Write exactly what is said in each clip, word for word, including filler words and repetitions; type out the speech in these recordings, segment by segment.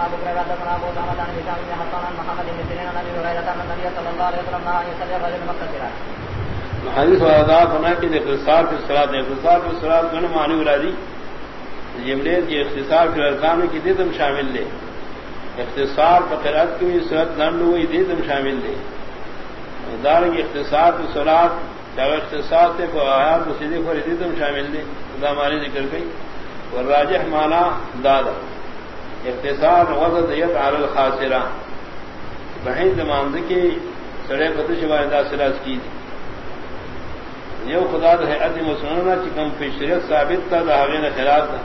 حدثنا ابو بكر حدثنا ابو اسامه عن هشام بن حسان عن محمد بن سيرين عن ابي هريره ان النبي صلى الله عليه وسلم نهى ان يصلي الرجل مقتصرا. حدیث واضح ہونا کہ اختصار فی الصلاۃ اختصار فی الصلاۃ میں معنی مرادی جملے کی اختصار فی الارکان کی دیتم شامل لے اختصار فقرات کی صورت دند ہوئی دیتم شامل لے دار کی اختصار فی الصلاۃ جب اختصار سے آیات مسیدی پر دیتم شامل لے خدا معنی ذکر گئی اور راجح معنی دادا اختصار وضد یت علی الخاسرہ بہن زماند کی سڑے فتش واحدہ سراج کی یو خدا ہے عدم مسننا چکم فی شریعت ثابت تھا داغین خلاف تھا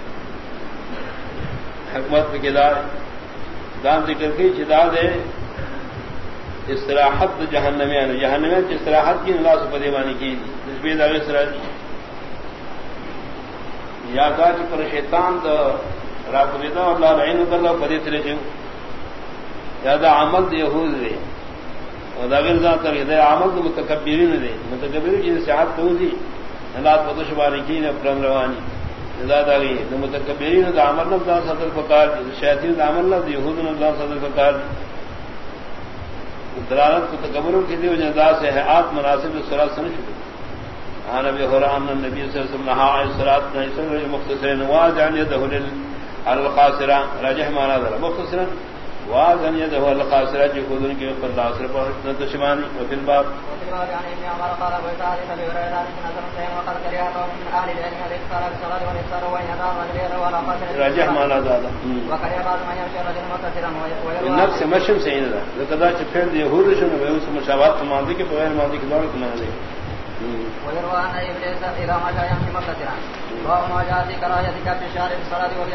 حکمت کے دار دان ذکر کی جداد ہے استراحت جہنمیان جہنمیان کی استراحت کی اللہ سے پدیوانی کی نسبی داغ سراج یا کا کہ پر شیطان دا راقبیدہ اللہ لعین اللہ پدی تلے جو یاد عمل یہود دے اور داغیر ذات ہے عمل متکبرین دے متکبر کی صحت تو دی اللہ پتہ شبانی کی نے پرم روانی زیادہ گئی تو متکبرین دا عمل نہ ذات صدر فقار شیاطین دا عمل نہ یہود نہ ذات صدر فقار دلالت کو تکبروں کی دی وجہ سے ہے آت مناسب الصلاۃ سن شروع ان ابي هريره ان النبي صلى الله عليه وسلم نهى عن الصلاه نيسر المختصرين واجعل يده للقاصرة راجح معنى ذا مختصرا واجعل يده للقاصرة يقولون كي يقول الله صرف نتشماني وفي الباب وفي الباب عن ابن عمر قال ابو سعد ابي هريره ان نزل سيم وقد كره قوم من اهل العلم الاكثار بالصلاه والاكثار وان يدعوا الغير ولا قاتل راجح معنى ذا وكره بعض من يمشي رجل مختصرا النفس مشم سيدنا لقد فعل يهود شنو بيوس مشابهات ماضي کے بغیر ماضی کے دور میں نہیں ويروى أن إبليس إذا مشى يمشي مقتصرا وهو ما جاء في كراهية كف الشارب الصلاة